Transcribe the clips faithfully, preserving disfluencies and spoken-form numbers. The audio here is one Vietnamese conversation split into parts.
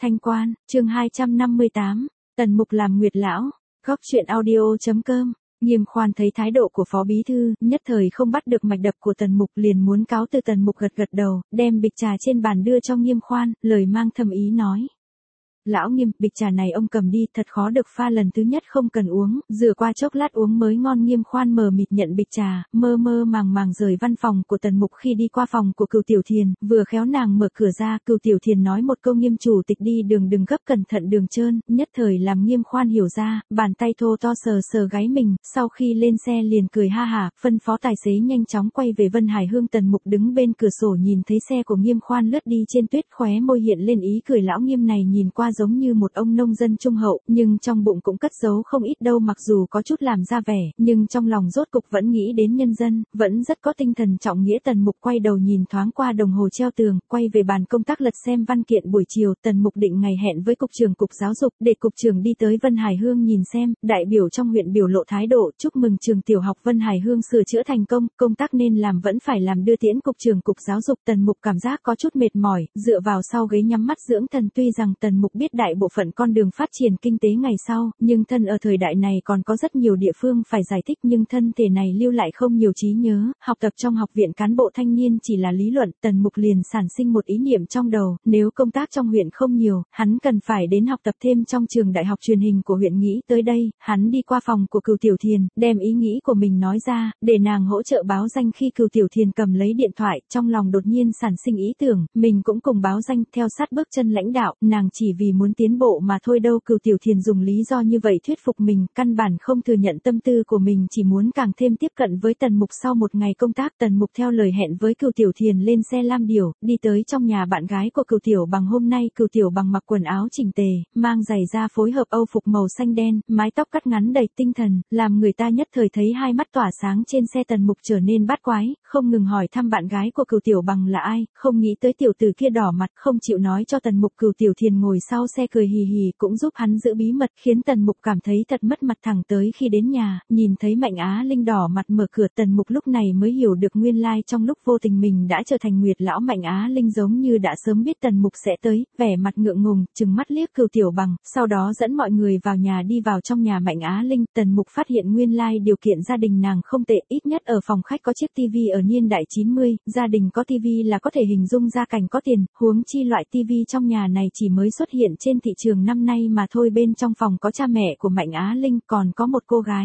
Thanh Quan, chương hai trăm năm mươi tám, Tần Mục làm Nguyệt lão, góc truyện audio.com. Nghiêm Khoan thấy thái độ của Phó Bí Thư, nhất thời không bắt được mạch đập của Tần Mục liền muốn cáo từ. Tần Mục gật gật đầu, đem bịch trà trên bàn đưa cho Nghiêm Khoan, lời mang thâm ý nói. Lão Nghiêm, bịch trà này ông cầm đi, thật khó được pha, lần thứ nhất không cần uống, rửa qua chốc lát uống mới ngon. Nghiêm Khoan mờ mịt nhận bịch trà, mơ mơ màng màng rời văn phòng của Tần Mục. Khi đi qua phòng của Cửu Tiểu Thiền, vừa khéo nàng mở cửa ra, Cửu Tiểu Thiền nói một câu: Nghiêm chủ tịch đi đường đừng gấp, cẩn thận đường trơn, nhất thời làm Nghiêm Khoan hiểu ra, bàn tay thô to sờ sờ gáy mình, sau khi lên xe liền cười ha hả, phân phó tài xế nhanh chóng quay về Vân Hải Hương. Tần Mục đứng bên cửa sổ nhìn thấy xe của Nghiêm Khoan lướt đi trên tuyết, khóe môi hiện lên ý cười. Lão Nghiêm này nhìn qua giống như một ông nông dân trung hậu, nhưng trong bụng cũng cất giấu không ít đâu. Mặc dù có chút làm ra vẻ, nhưng trong lòng rốt cục vẫn nghĩ đến nhân dân, vẫn rất có tinh thần trọng nghĩa. Tần Mục quay đầu nhìn thoáng qua đồng hồ treo tường, quay về bàn công tác lật xem văn kiện. Buổi chiều, Tần Mục định ngày hẹn với cục trưởng cục giáo dục, để cục trưởng đi tới Vân Hải Hương nhìn xem. Đại biểu trong huyện biểu lộ thái độ, chúc mừng trường tiểu học Vân Hải Hương sửa chữa thành công, công tác nên làm vẫn phải làm, đưa tiễn cục trưởng cục giáo dục. Tần Mục cảm giác có chút mệt mỏi, dựa vào sau ghế nhắm mắt dưỡng thần. Tuy rằng Tần Mục biết đại bộ phận con đường phát triển kinh tế ngày sau, nhưng thân ở thời đại này còn có rất nhiều địa phương phải giải thích, nhưng thân thể này lưu lại không nhiều trí nhớ. Học tập trong học viện cán bộ thanh niên chỉ là lý luận. Tần Mục liền sản sinh một ý niệm trong đầu, nếu công tác trong huyện không nhiều, hắn cần phải đến học tập thêm trong trường đại học truyền hình của huyện. Nghĩ tới đây, hắn đi qua phòng của Cửu Tiểu Thiền, đem ý nghĩ của mình nói ra, để nàng hỗ trợ báo danh. Khi Cửu Tiểu Thiền cầm lấy điện thoại, trong lòng đột nhiên sản sinh ý tưởng, mình cũng cùng báo danh, theo sát bước chân lãnh đạo, nàng chỉ vì muốn tiến bộ mà thôi đâu. Cửu Tiểu Thiền dùng lý do như vậy thuyết phục mình, căn bản không thừa nhận tâm tư của mình, chỉ muốn càng thêm tiếp cận với Tần Mục. Sau một ngày công tác, Tần Mục theo lời hẹn với Cửu Tiểu Thiền lên xe lam điểu, đi tới trong nhà bạn gái của Cửu Tiểu Bằng. Hôm nay Cửu Tiểu Bằng mặc quần áo chỉnh tề, mang giày da phối hợp âu phục màu xanh đen, mái tóc cắt ngắn đầy tinh thần, làm người ta nhất thời thấy hai mắt tỏa sáng. Trên xe Tần Mục trở nên bát quái, không ngừng hỏi thăm bạn gái của Cửu Tiểu Bằng là ai, không nghĩ tới tiểu tử kia đỏ mặt, không chịu nói cho Tần Mục. Cửu Tiểu Thiền ngồi sau xe cười hì hì, cũng giúp hắn giữ bí mật, khiến Tần Mục cảm thấy thật mất mặt. Thẳng tới khi đến nhà, nhìn thấy Mạnh Á Linh đỏ mặt mở cửa, Tần Mục lúc này mới hiểu được nguyên lai trong lúc vô tình mình đã trở thành Nguyệt lão. Mạnh Á Linh giống như đã sớm biết Tần Mục sẽ tới, vẻ mặt ngượng ngùng, trừng mắt liếc Cửu Tiểu Bằng, sau đó dẫn mọi người vào nhà. Đi vào trong nhà Mạnh Á Linh, Tần Mục phát hiện nguyên lai điều kiện gia đình nàng không tệ, ít nhất ở phòng khách có chiếc tivi ở niên đại chín mươi, gia đình có tivi là có thể hình dung gia cảnh có tiền, huống chi loại tivi trong nhà này chỉ mới xuất hiện trên thị trường năm nay mà thôi. Bên trong phòng có cha mẹ của Mạnh Á Linh, còn có một cô gái.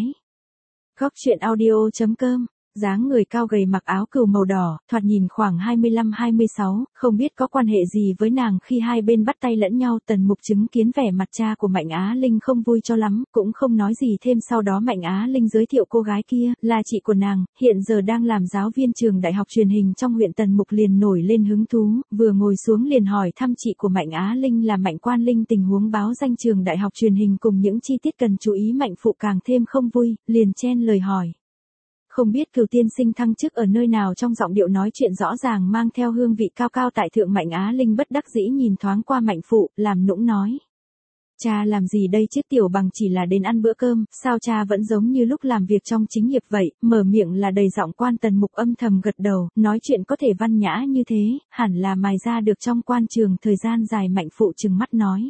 Góc truyện audio.com. Dáng người cao gầy, mặc áo cừu màu đỏ, thoạt nhìn khoảng hai mươi lăm hai mươi sáu, không biết có quan hệ gì với nàng. Khi hai bên bắt tay lẫn nhau, Tần Mục chứng kiến vẻ mặt cha của Mạnh Á Linh không vui cho lắm, cũng không nói gì thêm. Sau đó Mạnh Á Linh giới thiệu cô gái kia là chị của nàng, hiện giờ đang làm giáo viên trường đại học truyền hình trong huyện. Tần Mục liền nổi lên hứng thú, vừa ngồi xuống liền hỏi thăm chị của Mạnh Á Linh là Mạnh Quan Linh, tình huống báo danh trường đại học truyền hình cùng những chi tiết cần chú ý. Mạnh phụ càng thêm không vui, liền chen lời hỏi. Không biết Cửu tiên sinh thăng chức ở nơi nào? Trong giọng điệu nói chuyện rõ ràng mang theo hương vị cao cao tại thượng. Mạnh Á Linh bất đắc dĩ nhìn thoáng qua Mạnh phụ, làm nũng nói. Cha làm gì đây chứ, Tiểu Bằng chỉ là đến ăn bữa cơm, sao cha vẫn giống như lúc làm việc trong chính nghiệp vậy, mở miệng là đầy giọng quan. Tần Mục âm thầm gật đầu, nói chuyện có thể văn nhã như thế, hẳn là mài ra được trong quan trường thời gian dài. Mạnh phụ trừng mắt nói.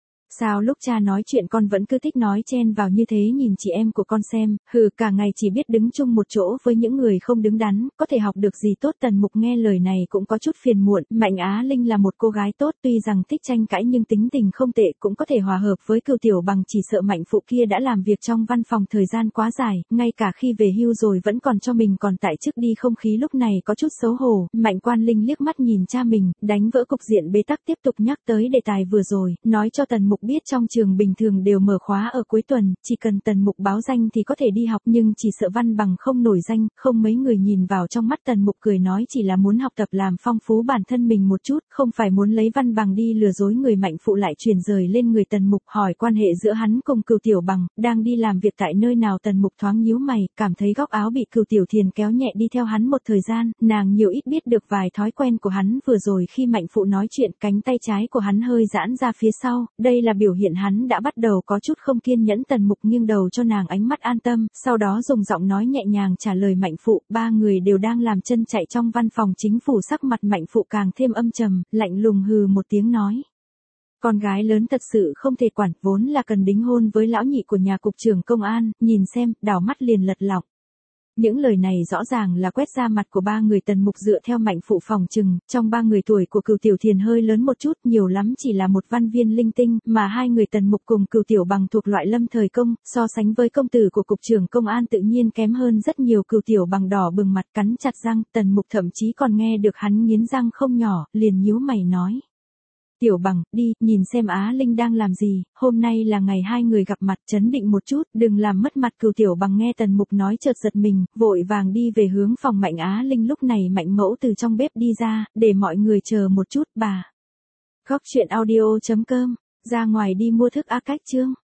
Sao lúc cha nói chuyện con vẫn cứ thích nói chen vào như thế, nhìn chị em của con xem, hừ, cả ngày chỉ biết đứng chung một chỗ với những người không đứng đắn, có thể học được gì tốt. Tần Mục nghe lời này cũng có chút phiền muộn. Mạnh Á Linh là một cô gái tốt, tuy rằng thích tranh cãi nhưng tính tình không tệ, cũng có thể hòa hợp với Cửu Tiểu Bằng. Chỉ sợ Mạnh phụ kia đã làm việc trong văn phòng thời gian quá dài, ngay cả khi về hưu rồi vẫn còn cho mình còn tại chức đi, không khí lúc này có chút xấu hổ. Mạnh Quan Linh liếc mắt nhìn cha mình, đánh vỡ cục diện bế tắc, tiếp tục nhắc tới đề tài vừa rồi, nói cho Tần Mục biết trong trường bình thường đều mở khóa ở cuối tuần, chỉ cần Tần Mục báo danh thì có thể đi học, nhưng chỉ sợ văn bằng không nổi danh, không mấy người nhìn vào trong mắt. Tần Mục cười nói chỉ là muốn học tập làm phong phú bản thân mình một chút, không phải muốn lấy văn bằng đi lừa dối người. Mạnh phụ lại truyền rời lên người Tần Mục, hỏi quan hệ giữa hắn cùng Cửu Tiểu Bằng, đang đi làm việc tại nơi nào? Tần Mục thoáng nhíu mày, cảm thấy góc áo bị Cửu Tiểu Thiền kéo nhẹ. Đi theo hắn một thời gian, nàng nhiều ít biết được vài thói quen của hắn. Vừa rồi khi Mạnh phụ nói chuyện, cánh tay trái của hắn hơi giãn ra phía sau, đây là biểu hiện hắn đã bắt đầu có chút không kiên nhẫn. Tần Mục nghiêng đầu cho nàng ánh mắt an tâm, sau đó dùng giọng nói nhẹ nhàng trả lời Mạnh phụ. Ba người đều đang làm chân chạy trong văn phòng chính phủ. Sắc mặt Mạnh phụ càng thêm âm trầm, lạnh lùng hừ một tiếng nói. Con gái lớn thật sự không thể quản, vốn là cần đính hôn với lão nhị của nhà cục trưởng công an, nhìn xem, đảo mắt liền lật lọng. Những lời này rõ ràng là quét ra mặt của ba người Tần Mục dựa theo Mạnh Phụ phòng trừng, trong ba người tuổi của Cửu Tiểu Thiền hơi lớn một chút, nhiều lắm chỉ là một văn viên linh tinh, mà hai người Tần Mục cùng Cửu Tiểu Bằng thuộc loại lâm thời công, so sánh với công tử của cục trưởng công an tự nhiên kém hơn rất nhiều. Cửu Tiểu Bằng đỏ bừng mặt cắn chặt răng, Tần Mục thậm chí còn nghe được hắn nghiến răng không nhỏ, liền nhíu mày nói. Tiểu Bằng, đi, nhìn xem Á Linh đang làm gì, hôm nay là ngày hai người gặp mặt, trấn định một chút, đừng làm mất mặt. Cửu Tiểu Bằng nghe Tần Mục nói chợt giật mình, vội vàng đi về hướng phòng Mạnh Á Linh. Lúc này Mạnh Mẫu từ trong bếp đi ra, để mọi người chờ một chút bà. Góc truyện audio chấm com, ra ngoài đi mua thức A Cách chương